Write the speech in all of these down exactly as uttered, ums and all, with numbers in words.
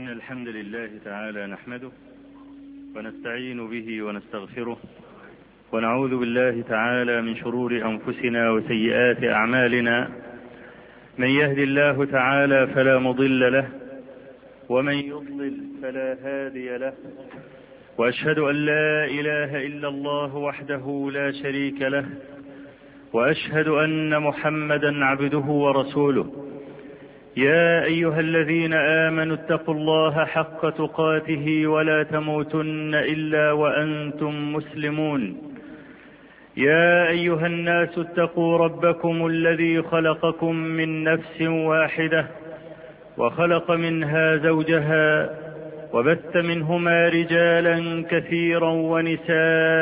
الحمد لله تعالى نحمده ونستعين به ونستغفره ونعوذ بالله تعالى من شرور أنفسنا وسيئات أعمالنا. من يهد الله تعالى فلا مضل له ومن يضلل فلا هادي له، وأشهد أن لا إله إلا الله وحده لا شريك له، وأشهد أن محمدا عبده ورسوله. يا أيها الذين آمنوا اتقوا الله حق تقاته ولا تموتن إلا وأنتم مسلمون. يا أيها الناس اتقوا ربكم الذي خلقكم من نفس واحدة وخلق منها زوجها وبث منهما رجالا كثيرا ونساء،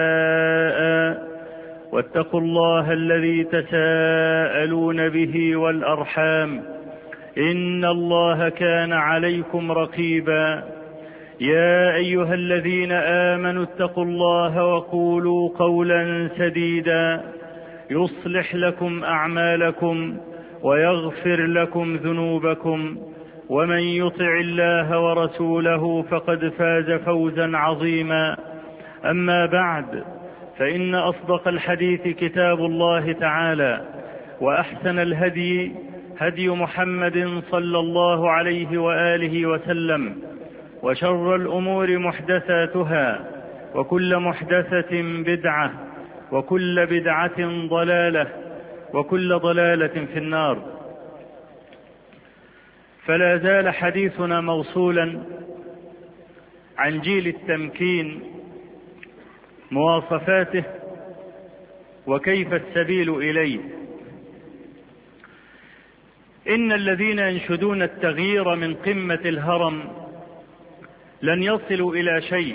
واتقوا الله الذي تساءلون به والأرحام إن الله كان عليكم رقيبا. يا أيها الذين آمنوا اتقوا الله وقولوا قولا سديدا يصلح لكم أعمالكم ويغفر لكم ذنوبكم، ومن يطع الله ورسوله فقد فاز فوزا عظيما. أما بعد، فإن أصدق الحديث كتاب الله تعالى، وأحسن الهدي هدي محمد صلى الله عليه وآله وسلم، وشر الأمور محدثاتها، وكل محدثة بدعة، وكل بدعة ضلالة، وكل ضلالة في النار. فلا زال حديثنا موصولا عن جيل التمكين، مواصفاته وكيف السبيل إليه. إن الذين ينشدون التغيير من قمة الهرم لن يصلوا إلى شيء.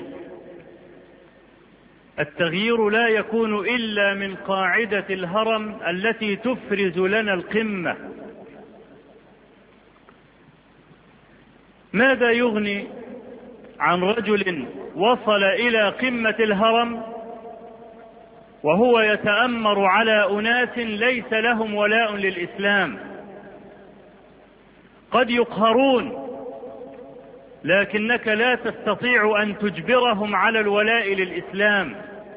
التغيير لا يكون إلا من قاعدة الهرم التي تفرز لنا القمة. ماذا يغني عن رجل وصل إلى قمة الهرم وهو يتأمر على أناس ليس لهم ولاء للإسلام؟ قد يقهرون، لكنك لا تستطيع أن تجبرهم على الولاء للإسلام،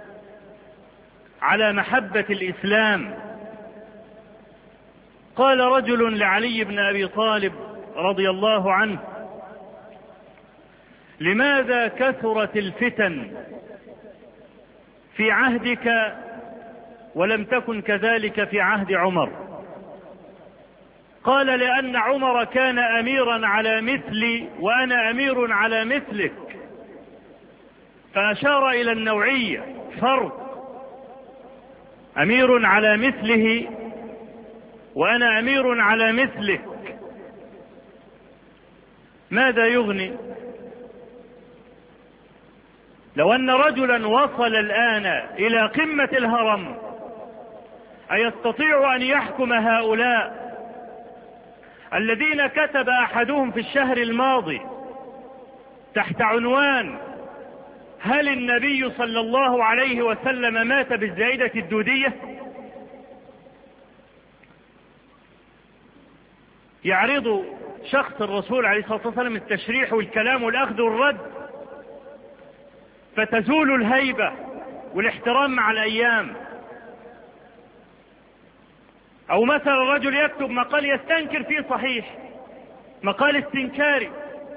على محبة الإسلام. قال رجل لعلي بن أبي طالب رضي الله عنه: لماذا كثرت الفتن في عهدك ولم تكن كذلك في عهد عمر؟ قال: لأن عمر كان أميرا على مثلي وأنا أمير على مثلك. فأشار إلى النوعية، فرق، أمير على مثله وأنا أمير على مثلك. ماذا يغني لو أن رجلا وصل الآن إلى قمة الهرم أيستطيع أن يحكم هؤلاء الذين كتب أحدهم في الشهر الماضي تحت عنوان: هل النبي صلى الله عليه وسلم مات بالزائدة الدودية؟ يعرض شخص الرسول عليه الصلاة والسلام التشريح والكلام والأخذ والرد، فتزول الهيبة والاحترام مع الأيام. أو مثلا رجل يكتب مقال يستنكر فيه صحيح، مقال استنكاري.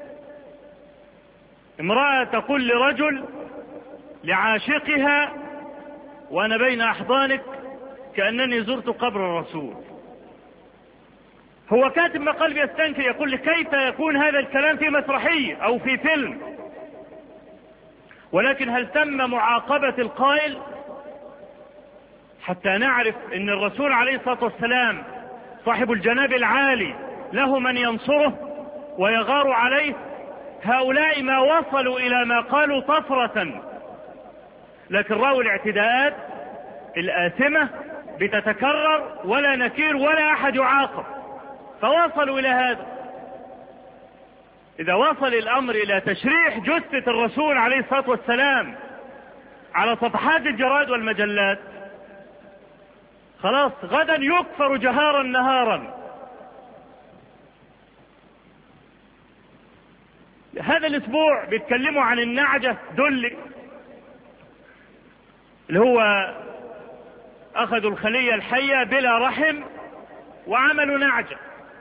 امرأة تقول لرجل لعاشقها: وأنا بين أحضانك كأنني زرت قبر الرسول. هو كاتب مقال يستنكر، يقول: كيف يكون هذا الكلام في مسرحية أو في فيلم؟ ولكن هل تم معاقبة القائل حتى نعرف ان الرسول عليه الصلاة والسلام صاحب الجناب العالي له من ينصره ويغار عليه؟ هؤلاء ما وصلوا الى ما قالوا طفرة، لكن رأوا الاعتداءات الآثمة بتتكرر ولا نكير ولا احد يعاقب، فوصلوا الى هذا. اذا وصل الامر الى تشريح جثة الرسول عليه الصلاة والسلام على صفحات الجرائد والمجلات، خلاص غدا يكفر جهارا نهارا. هذا الاسبوع بيتكلموا عن النعجة دلي، اللي هو اخذوا الخلية الحية بلا رحم وعملوا نعجة.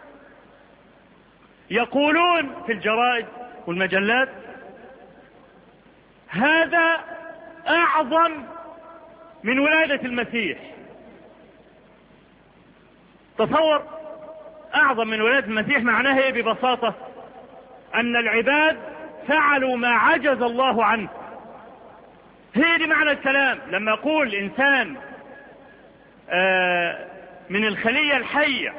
يقولون في الجرائد والمجلات هذا اعظم من ولادة المسيح. تصور، اعظم من ولادة المسيح معناها ايه ببساطة؟ ان العباد فعلوا ما عجز الله عنه. هي دي معنى الكلام لما يقول انسان آه من الخلية الحية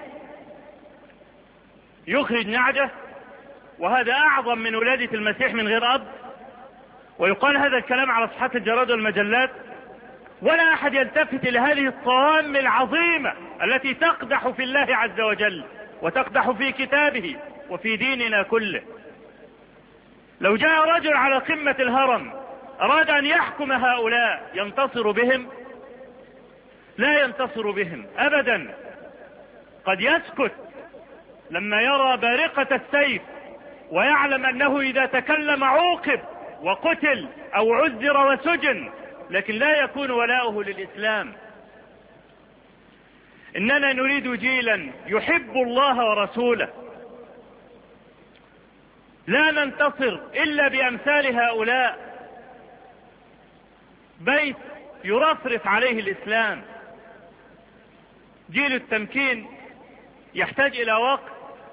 يخرج نعجة، وهذا اعظم من ولادة المسيح من غير اب، ويقال هذا الكلام على صفحات الجرائد والمجلات، ولا احد يلتفت الى هذه الطوام العظيمة التي تقدح في الله عز وجل وتقدح في كتابه وفي ديننا كله. لو جاء رجل على قمة الهرم اراد ان يحكم هؤلاء ينتصر بهم؟ لا ينتصر بهم ابدا. قد يسكت لما يرى بارقة السيف ويعلم انه اذا تكلم عوقب وقتل او عذر وسجن، لكن لا يكون ولاؤه للاسلام. اننا نريد جيلا يحب الله ورسوله، لا ننتصر الا بامثال هؤلاء، بيت يرفرف عليه الاسلام. جيل التمكين يحتاج الى وقت.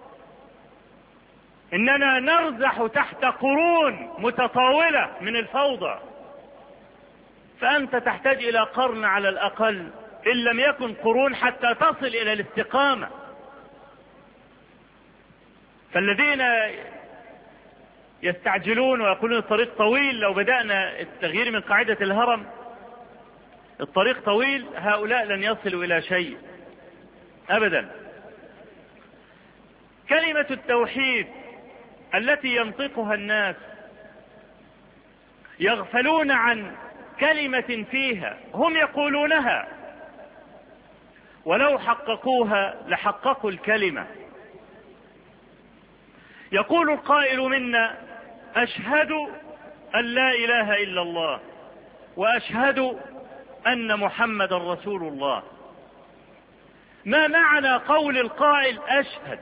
اننا نرزح تحت قرون متطاولة من الفوضى، فانت تحتاج الى قرن على الاقل ان لم يكن قرون حتى تصل الى الاستقامة. فالذين يستعجلون ويقولون الطريق طويل، لو بدأنا التغيير من قاعدة الهرم الطريق طويل، هؤلاء لن يصلوا الى شيء ابدا. كلمة التوحيد التي ينطقها الناس يغفلون عن كلمة فيها هم يقولونها، ولو حققوها لحققوا الكلمة. يقول القائل منا أشهد أن لا إله إلا الله وأشهد أن محمد رسول الله. ما معنى قول القائل أشهد؟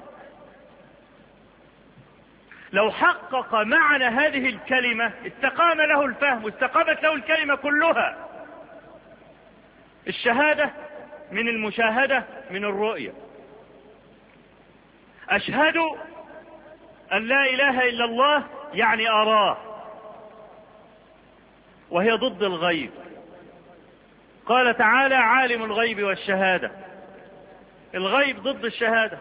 لو حقق معنى هذه الكلمة استقام له الفهم واستقامت له الكلمة كلها. الشهادة من المشاهدة من الرؤية. أشهد أن لا إله إلا الله يعني أراه، وهي ضد الغيب. قال تعالى عالم الغيب والشهادة، الغيب ضد الشهادة.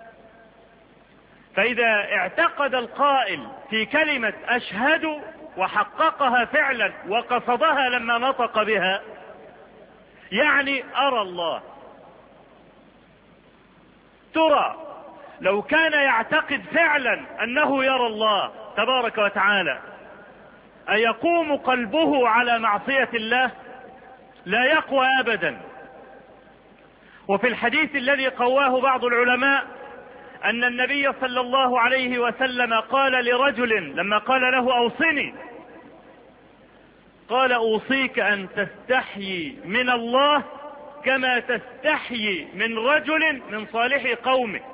فإذا اعتقد القائل في كلمة أشهد وحققها فعلا وقصدها لما نطق بها يعني أرى الله. ترى لو كان يعتقد فعلا أنه يرى الله تبارك وتعالى أيقوم قلبه على معصية الله؟ لا يقوى أبدا. وفي الحديث الذي قواه بعض العلماء أن النبي صلى الله عليه وسلم قال لرجل لما قال له أوصني، قال أوصيك أن تستحيي من الله كما تستحيي من رجل من صالح قومك.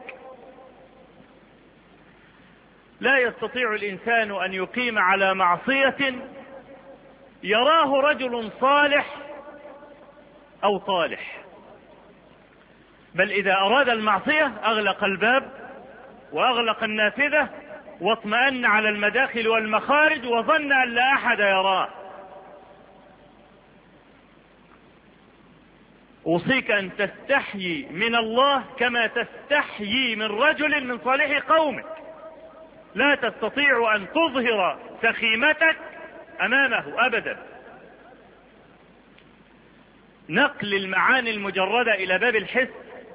لا يستطيع الإنسان أن يقيم على معصية يراه رجل صالح أو طالح، بل إذا أراد المعصية أغلق الباب وأغلق النافذة واطمأن على المداخل والمخارج وظن أن لا أحد يراه. أوصيك أن تستحيي من الله كما تستحيي من رجل من صالح قومك. لا تستطيع أن تظهر سخيمتك أمامه أبدا. نقل المعاني المجردة إلى باب الحس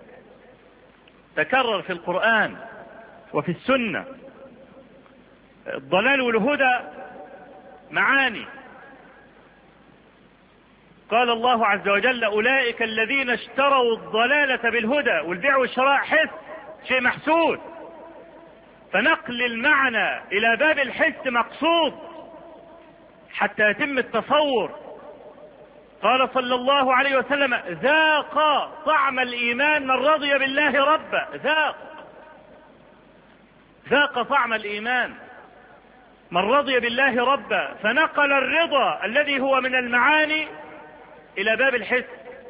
تكرر في القرآن وفي السنة. الضلال والهدى معاني. قال الله عز وجل أولئك الذين اشتروا الضلالة بالهدى، والبيع والشراء حس، شيء محسوس. فنقل المعنى إلى باب الحس مقصود حتى يتم التصور. قال صلى الله عليه وسلم: ذاق طعم الإيمان من رضي بالله ربا. ذاق ذاق طعم الإيمان من رضي بالله ربا، فنقل الرضا الذي هو من المعاني إلى باب الحس.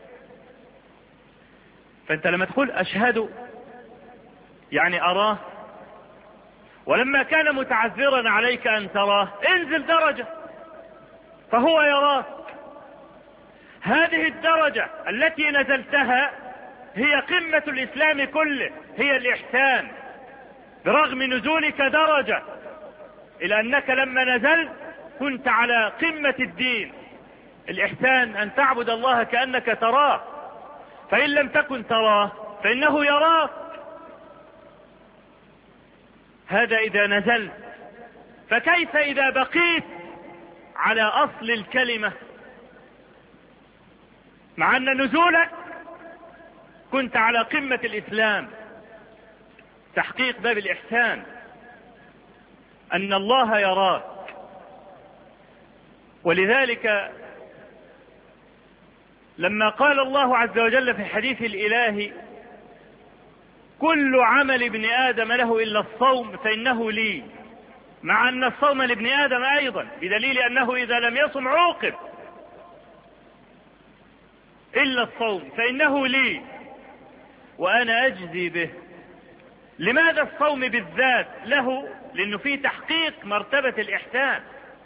فأنت لما تقول أشهد يعني أراه، ولما كان متعذرا عليك أن تراه انزل درجة فهو يراك. هذه الدرجة التي نزلتها هي قمة الإسلام كله، هي الإحسان، برغم نزولك درجة، إلى أنك لما نزلت كنت على قمة الدين. الإحسان أن تعبد الله كأنك تراه، فإن لم تكن تراه فإنه يراك. هذا إذا نزلت، فكيف إذا بقيت على أصل الكلمة، مع أن نزولك كنت على قمة الإسلام. تحقيق باب الإحسان أن الله يراك. ولذلك لما قال الله عز وجل في الحديث الإلهي: كل عمل ابن آدم له إلا الصوم فإنه لي، مع أن الصوم لابن آدم أيضا، بدليل أنه إذا لم يصم عوقب، إلا الصوم فإنه لي وأنا أجزي به. لماذا الصوم بالذات له؟ لأنه فيه تحقيق مرتبة الإحسان.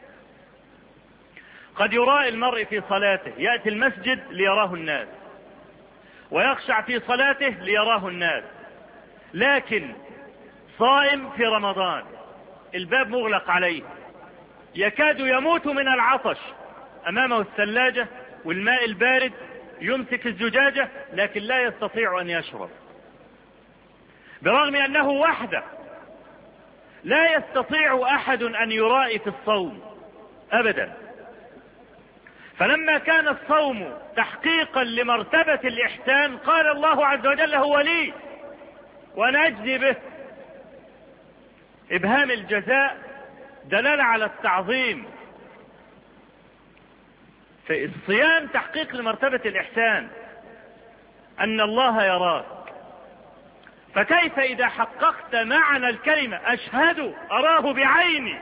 قد يرائي المرء في صلاته، يأتي المسجد ليراه الناس، ويخشع في صلاته ليراه الناس، لكن صائم في رمضان، الباب مغلق عليه، يكاد يموت من العطش، أمامه الثلاجة والماء البارد، يمسك الزجاجة لكن لا يستطيع أن يشرب، برغم أنه وحده. لا يستطيع أحد أن يرائي في الصوم أبدا. فلما كان الصوم تحقيقا لمرتبة الإحسان قال الله عز وجل: هو لي وأنا أجزي به. إبهام الجزاء دلالة على التعظيم. فالصيام تحقيق لمرتبة الإحسان أن الله يراك. فكيف إذا حققت معنى الكلمة أشهد أراه بعيني؟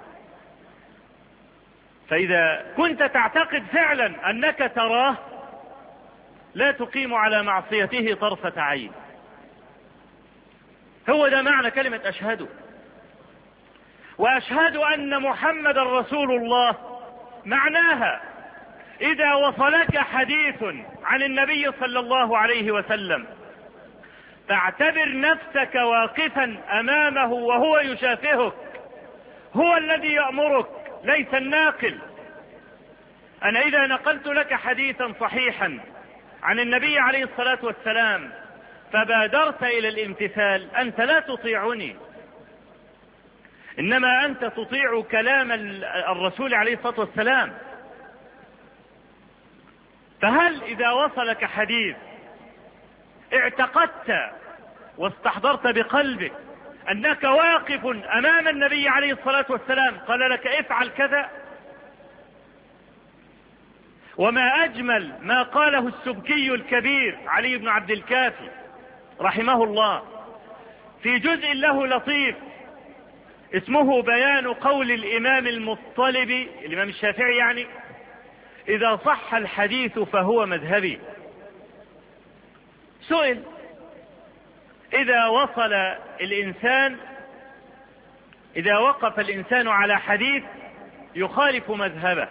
فإذا كنت تعتقد فعلا أنك تراه لا تقيم على معصيته طرفة عين. هو ده معنى كلمة أشهد. وأشهد أن محمد رسول الله معناها إذا وصلك حديث عن النبي صلى الله عليه وسلم فاعتبر نفسك واقفا أمامه وهو يشافهك، هو الذي يأمرك ليس الناقل. أنا إذا نقلت لك حديثا صحيحا عن النبي عليه الصلاة والسلام فبادرت إلى الامتثال، أنت لا تطيعني، إنما أنت تطيع كلام الرسول عليه الصلاة والسلام. فهل إذا وصلك حديث اعتقدت واستحضرت بقلبك أنك واقف أمام النبي عليه الصلاة والسلام قال لك افعل كذا؟ وما أجمل ما قاله السبكي الكبير علي بن عبد الكافي رحمه الله في جزء له لطيف اسمه بيان قول الإمام المطلبي، الإمام الشافعي يعني: إذا صح الحديث فهو مذهبي. سئل: إذا وصل الإنسان إذا وقف الإنسان على حديث يخالف مذهبه،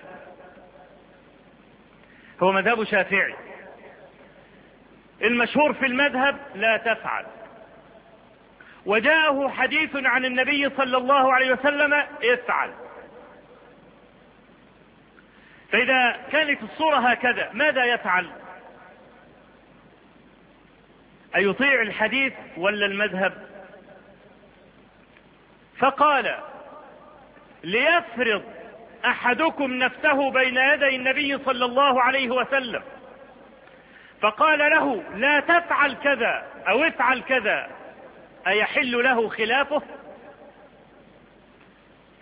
هو مذهب شافعي، المشهور في المذهب لا تفعل، وجاءه حديث عن النبي صلى الله عليه وسلم افعل. فإذا كانت الصورة هكذا ماذا يفعل؟ أيطيع الحديث ولا المذهب؟ فقال: ليفرض أحدكم نفسه بين يدي النبي صلى الله عليه وسلم فقال له لا تفعل كذا أو افعل كذا، أيحل له خلافه؟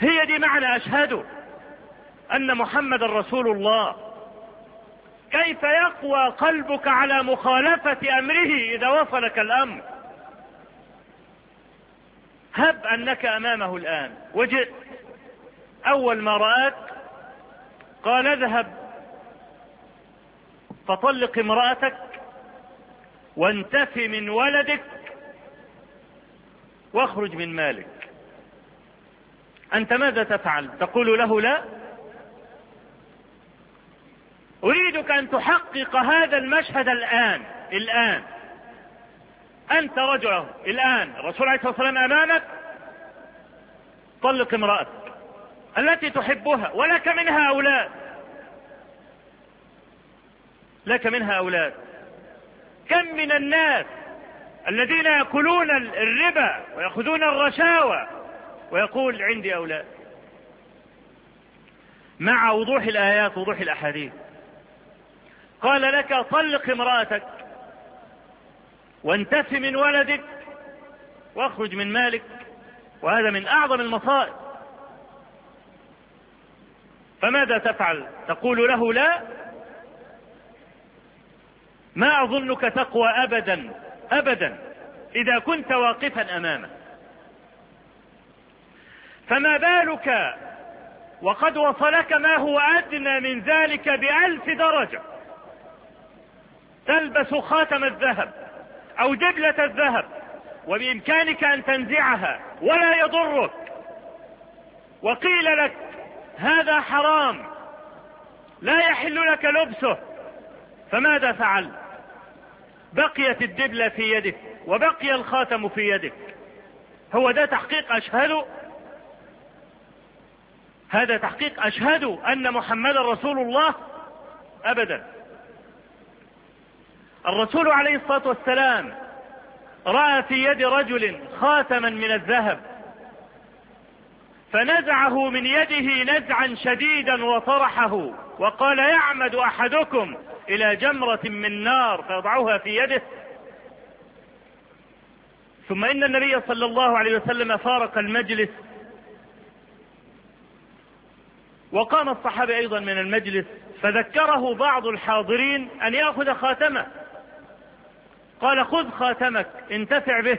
هي دي معنى أشهد أن محمد رسول الله. كيف يقوى قلبك على مخالفة أمره إذا وصلك الأمر؟ هب أنك أمامه الآن وجئت، أول ما رآك قال اذهب فطلق امرأتك وانتف من ولدك واخرج من مالك، أنت ماذا تفعل؟ تقول له لا؟ أريدك أن تحقق هذا المشهد الآن. الآن أنت رجل، الآن الرسول عليه الصلاة والسلام أمامك، طلق امرأتك التي تحبها ولك منها أولاد، لك منها أولاد. كم من الناس الذين يأكلون الربا ويأخذون الرشاوى ويقول عندي أولاد، مع وضوح الآيات وضوح الأحاديث. قال لك طلق امرأتك وانتف من ولدك واخرج من مالك، وهذا من أعظم المصائب. فماذا تفعل؟ تقول له لا؟ ما أظنك تقوى أبدا أبدا إذا كنت واقفا أمامه. فما بالك وقد وصلك ما هو أدنى من ذلك بألف درجة، تلبس خاتم الذهب أو دبلة الذهب وبإمكانك أن تنزعها ولا يضرك، وقيل لك هذا حرام لا يحل لك لبسه، فماذا فعل؟ بقيت الدبلة في يدك وبقي الخاتم في يدك. هو ده تحقيق أشهد؟ هذا تحقيق أشهد أن محمد رسول الله؟ أبدا. الرسول عليه الصلاة والسلام رأى في يد رجل خاتما من الذهب فنزعه من يده نزعا شديدا وطرحه وقال يعمد أحدكم إلى جمرة من نار فيضعها في يده. ثم إن النبي صلى الله عليه وسلم فارق المجلس وقام الصحابة أيضا من المجلس، فذكره بعض الحاضرين أن يأخذ خاتمه، قال خذ خاتمك انتفع به.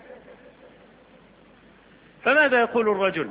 فماذا يقول الرجل؟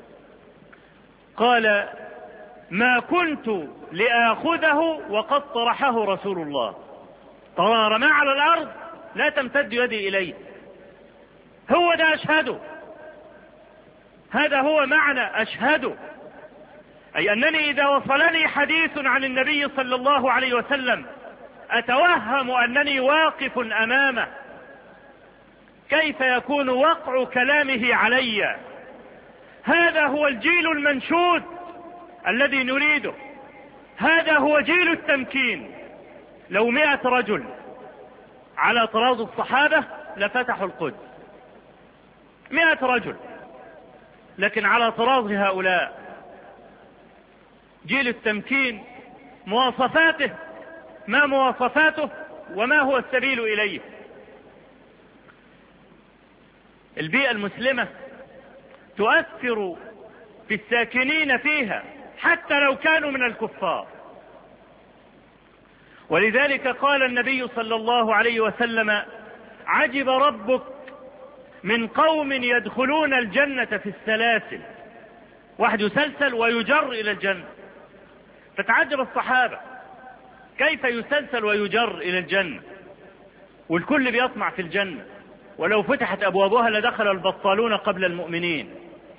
قال ما كنت لآخذه وقد طرحه رسول الله، طالما رمى على الأرض لا تمتد يدي إليه. هو ده أشهد، هذا هو معنى أشهد، أي أنني إذا وصلني حديث عن النبي صلى الله عليه وسلم أتوهم أنني واقف أمامه. كيف يكون وقع كلامه علي؟ هذا هو الجيل المنشود الذي نريده، هذا هو جيل التمكين. لو مئة رجل على طراز الصحابة لفتحوا القدس، مئة رجل، لكن على طراز هؤلاء جيل التمكين مواصفاته ما مواصفاته وما هو السبيل إليه. البيئة المسلمة تؤثر في الساكنين فيها حتى لو كانوا من الكفار، ولذلك قال النبي صلى الله عليه وسلم عجب ربك من قوم يدخلون الجنة في السلاسل، واحد يسلسل ويجر إلى الجنة. فتعجب الصحابة كيف يسلسل ويجر إلى الجنة والكل بيطمع في الجنة، ولو فتحت أبوابها لدخل البطالون قبل المؤمنين.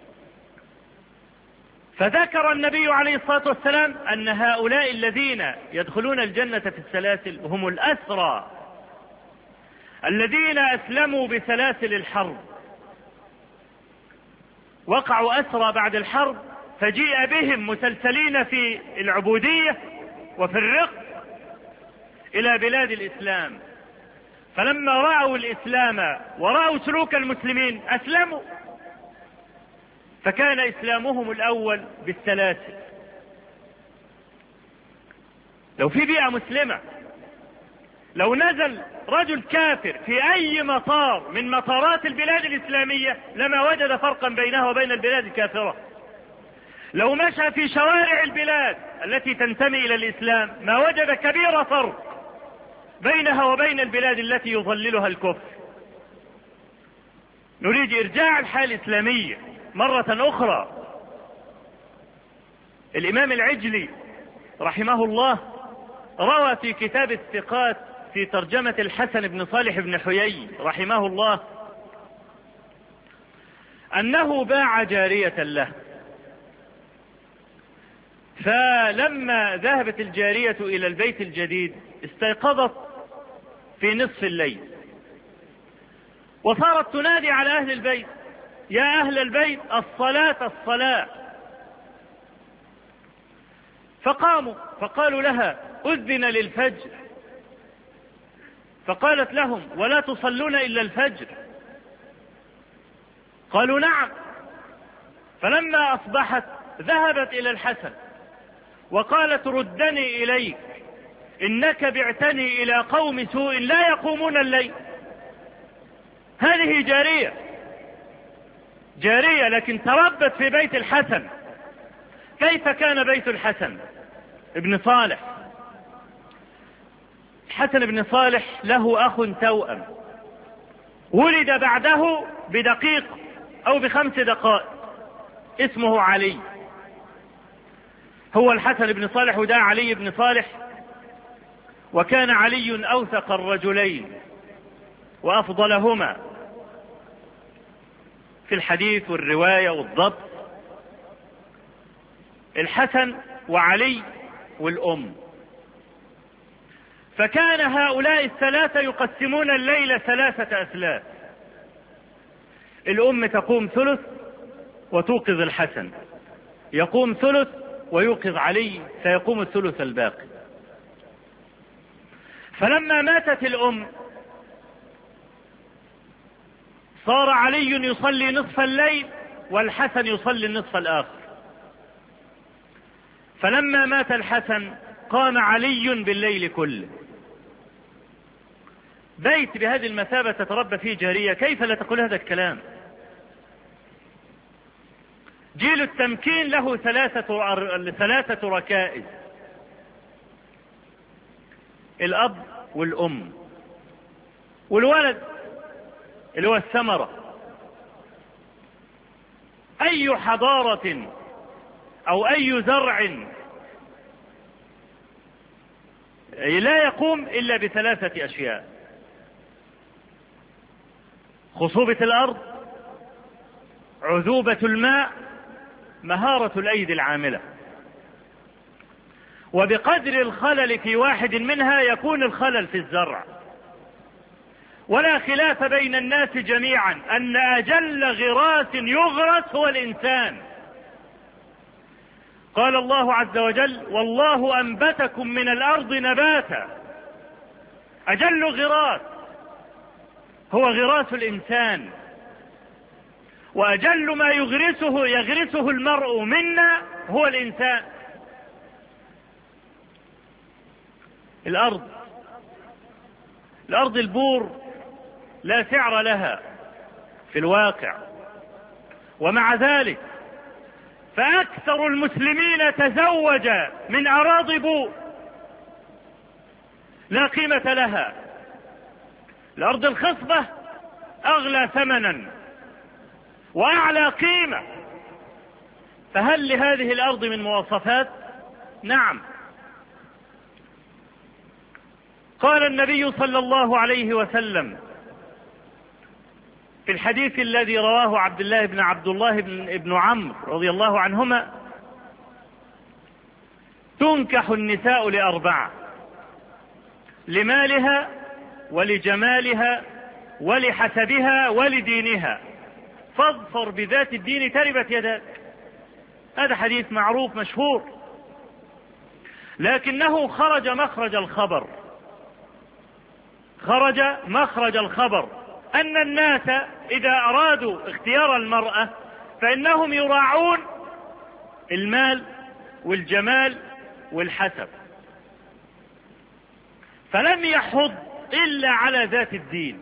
فذكر النبي عليه الصلاة والسلام أن هؤلاء الذين يدخلون الجنة في السلاسل هم الأسرى الذين أسلموا بسلاسل الحرب، وقعوا أسرى بعد الحرب فجيء بهم مسلسلين في العبودية وفي الرق إلى بلاد الإسلام، فلما رأوا الإسلام ورأوا سلوك المسلمين أسلموا، فكان إسلامهم الأول بالسلاسل. لو في بيئة مسلمة لو نزل رجل كافر في أي مطار من مطارات البلاد الإسلامية لما وجد فرقا بينه وبين البلاد الكافرة، لو مشى في شوارع البلاد التي تنتمي إلى الإسلام ما وجد كبير فرق بينها وبين البلاد التي يظللها الكفر. نريد إرجاع الحالة الإسلامية مرة أخرى. الإمام العجلي رحمه الله روى في كتاب الثقات في ترجمة الحسن بن صالح بن حيي رحمه الله أنه باع جارية له، فلما ذهبت الجارية إلى البيت الجديد استيقظت في نصف الليل وصارت تنادي على أهل البيت: يا أهل البيت الصلاة الصلاة. فقاموا فقالوا لها: أذن للفجر. فقالت لهم: ولا تصلون إلا الفجر؟ قالوا: نعم. فلما أصبحت ذهبت إلى الحسن وقالت: ردني إليك، إنك بعتني إلى قوم سوء لا يقومون الليل. هذه جارية جارية لكن تربت في بيت الحسن. كيف كان بيت الحسن ابن صالح؟ الحسن بن صالح له أخ توأم ولد بعده بدقيق أو بخمس دقائق اسمه علي. هو الحسن بن صالح وده علي بن صالح، وكان علي أوثق الرجلين وأفضلهما في الحديث والرواية والضبط. الحسن وعلي والأم. فكان هؤلاء الثلاثة يقسمون الليل ثلاثة أثلاث. الأم تقوم ثلث وتوقظ الحسن، يقوم ثلث ويوقظ علي، فيقوم الثلث الباقي. فلما ماتت الأم صار علي يصلي نصف الليل والحسن يصلي النصف الآخر. فلما مات الحسن قام علي بالليل كله. بيت بهذه المثابة تتربى فيه جارية، كيف لا تقول هذا الكلام؟ جيل التمكين له ثلاثة ثلاثة ركائز: الأب والأم والولد اللي هو الثمرة. أي حضارة أو أي زرع لا يقوم إلا بثلاثة أشياء: خصوبة الأرض، عذوبة الماء، مهارة الأيدي العاملة. وبقدر الخلل في واحد منها يكون الخلل في الزرع. ولا خلاف بين الناس جميعا أن أجل غراس يغرس هو الإنسان. قال الله عز وجل: والله أنبتكم من الأرض نباتا. أجل غراس هو غراس الإنسان، وأجل ما يغرسه يغرسه المرء منا هو الإنسان. الأرض الأرض البور لا سعر لها في الواقع، ومع ذلك فأكثر المسلمين تزوج من أراضي بور لا قيمة لها. الأرض الخصبة أغلى ثمنا وأعلى قيمة. فهل لهذه الأرض من مواصفات؟ نعم. قال النبي صلى الله عليه وسلم في الحديث الذي رواه عبد الله بن عبد الله بن ابن عمرو رضي الله عنهما: تنكح النساء لأربعة: لمالها ولجمالها ولحسبها ولدينها، فاظفر بذات الدين تربت يداك. هذا حديث معروف مشهور، لكنه خرج مخرج الخبر خرج مخرج الخبر أن الناس إذا أرادوا اختيار المرأة فإنهم يراعون المال والجمال والحسب، فلم يحض إلا على ذات الدين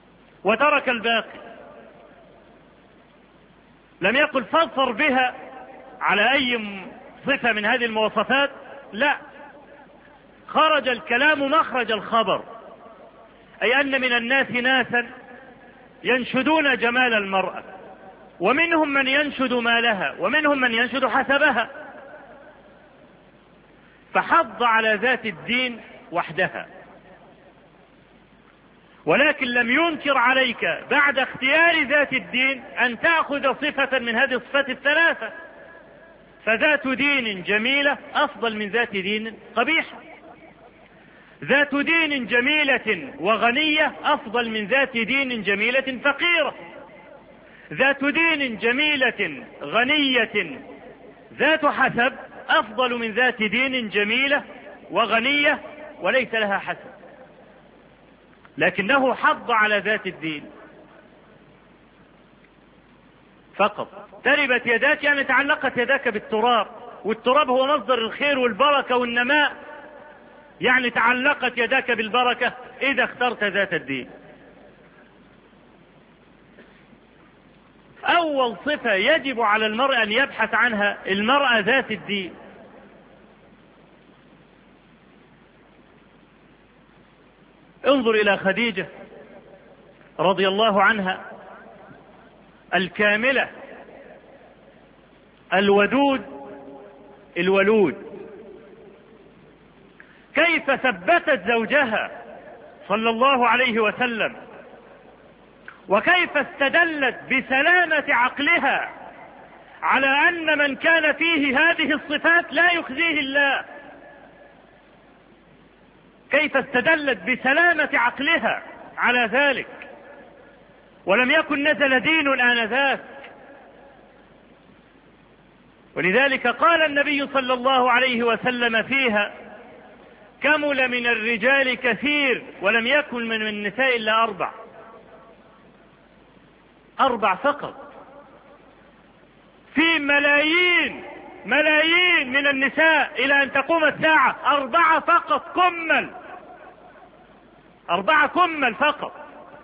وترك الباقي. لم يقل فاظفر بها على أي صفة من هذه المواصفات؟ لا، خرج الكلام مخرج الخبر، أي أن من الناس ناسا ينشدون جمال المرأة، ومنهم من ينشد مالها، ومنهم من ينشد حسبها، فحض على ذات الدين وحدها. ولكن لم ينكر عليك بعد اختيار ذات الدين أن تأخذ صفة من هذه الصفات الثلاثة، فذات دين جميلة أفضل من ذات دين قبيحة، ذات دين جميلة وغنية أفضل من ذات دين جميلة فقيرة، ذات دين جميلة غنية ذات حسب أفضل من ذات دين جميلة وغنية وليس لها حسب، لكنه حض على ذات الدين فقط. تربت يداك يعني تعلقت يداك بالتراب، والتراب هو مصدر الخير والبركة والنماء، يعني تعلقت يداك بالبركة إذا اخترت ذات الدين. أول صفة يجب على المرء أن يبحث عنها المرأة ذات الدين. انظر إلى خديجة رضي الله عنها الكاملة الودود الولود، كيف ثبتت زوجها صلى الله عليه وسلم، وكيف استدلت بسلامة عقلها على أن من كان فيه هذه الصفات لا يخزيه الله، كيف استدلت بسلامة عقلها على ذلك، ولم يكن نزل دين آنذاك. ولذلك قال النبي صلى الله عليه وسلم فيها: كمل من الرجال كثير ولم يكن من النساء إلا أربع، أربع فقط، في ملايين ملايين من النساء إلى أن تقوم الساعة، أربعة فقط كمل، أربعة كمل فقط،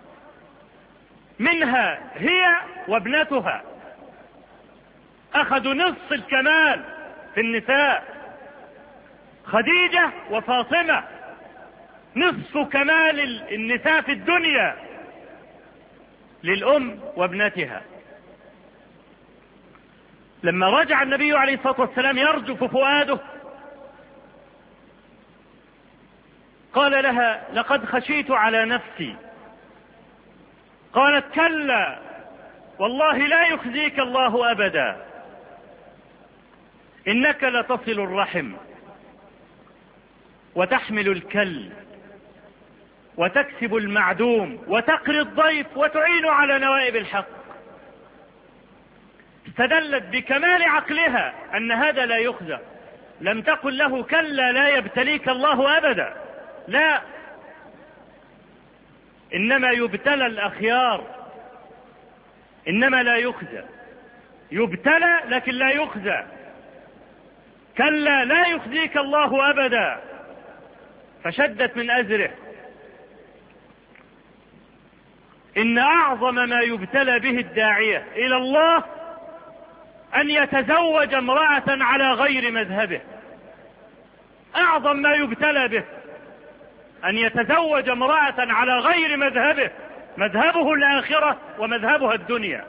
منها هي وابنتها، أخذوا نصف الكمال في النساء، خديجة وفاطمة نصف كمال النساء في الدنيا للأم وابنتها. لما رجع النبي عليه الصلاة والسلام يرجف فؤاده قال لها: لقد خشيت على نفسي. قالت: كلا والله لا يخزيك الله أبدا، إنك لتصل الرحم وتحمل الكل وتكسب المعدوم وتقري الضيف وتعين على نوائب الحق. استدلت بكمال عقلها أن هذا لا يخزى، لم تقل له: كلا لا يبتليك الله أبدا، لا، إنما يبتلى الأخيار، إنما لا يخزى، يبتلى لكن لا يخزى. كلا لا يخزيك الله أبدا، فشدت من أزره. إن أعظم ما يبتلى به الداعية إلى الله أن يتزوج امرأة على غير مذهبه، أعظم ما يبتلى به أن يتزوج امرأة على غير مذهبه، مذهبه الآخرة ومذهبها الدنيا.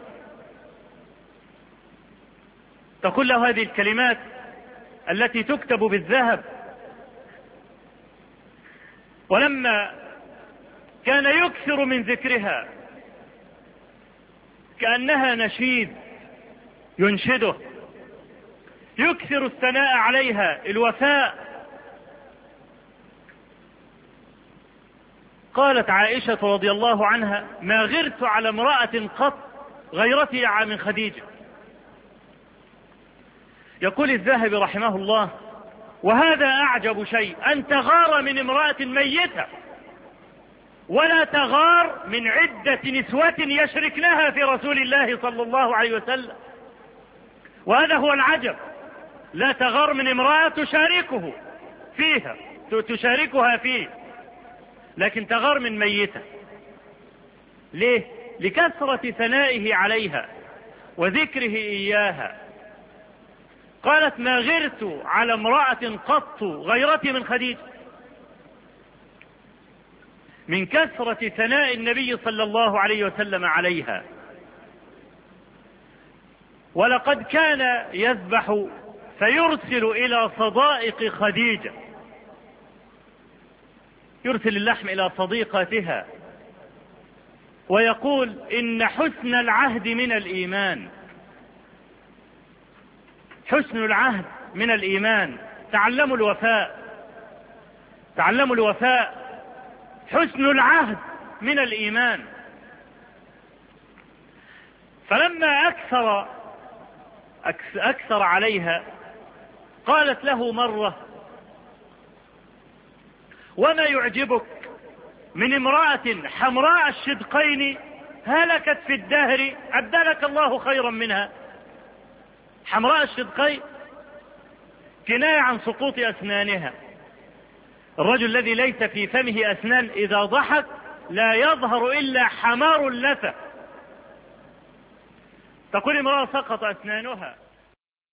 تقول له هذه الكلمات التي تكتب بالذهب. ولما كان يكثر من ذكرها كأنها نشيد ينشده، يكثر الثناء عليها، الوفاء. قالت عائشة رضي الله عنها: ما غرت على امرأة قط غيرتي من خديجة. يقول الذهبي رحمه الله: وهذا أعجب شيء، أن تغار من امرأة ميتة ولا تغار من عدة نسوة يشركنها في رسول الله صلى الله عليه وسلم. وهذا هو العجب، لا تغار من امرأة تشاركه فيها تشاركها فيه، لكن تغار من ميتة. ليه؟ لكثرة ثنائه عليها وذكره إياها. قالت ما غرت على امرأة قط غيرتي من خديجة، من كثرة ثناء النبي صلى الله عليه وسلم عليها. ولقد كان يذبح فيرسل إلى صدائق خديجة، يرسل اللحم إلى صديقاتها ويقول إن حسن العهد من الإيمان، حسن العهد من الإيمان. تعلموا الوفاء، تعلموا الوفاء، حسن العهد من الإيمان. فلما أكثر أكثر عليها قالت له مرة: وما يعجبك من امرأة حمراء الشدقين هلكت في الدهر أبدلك الله خيرا منها؟ حمراء الشدقين كناية عن سقوط أسنانها. الرجل الذي ليس في فمه أسنان إذا ضحك لا يظهر إلا حمار اللثة. تقول امرأة سقط أسنانها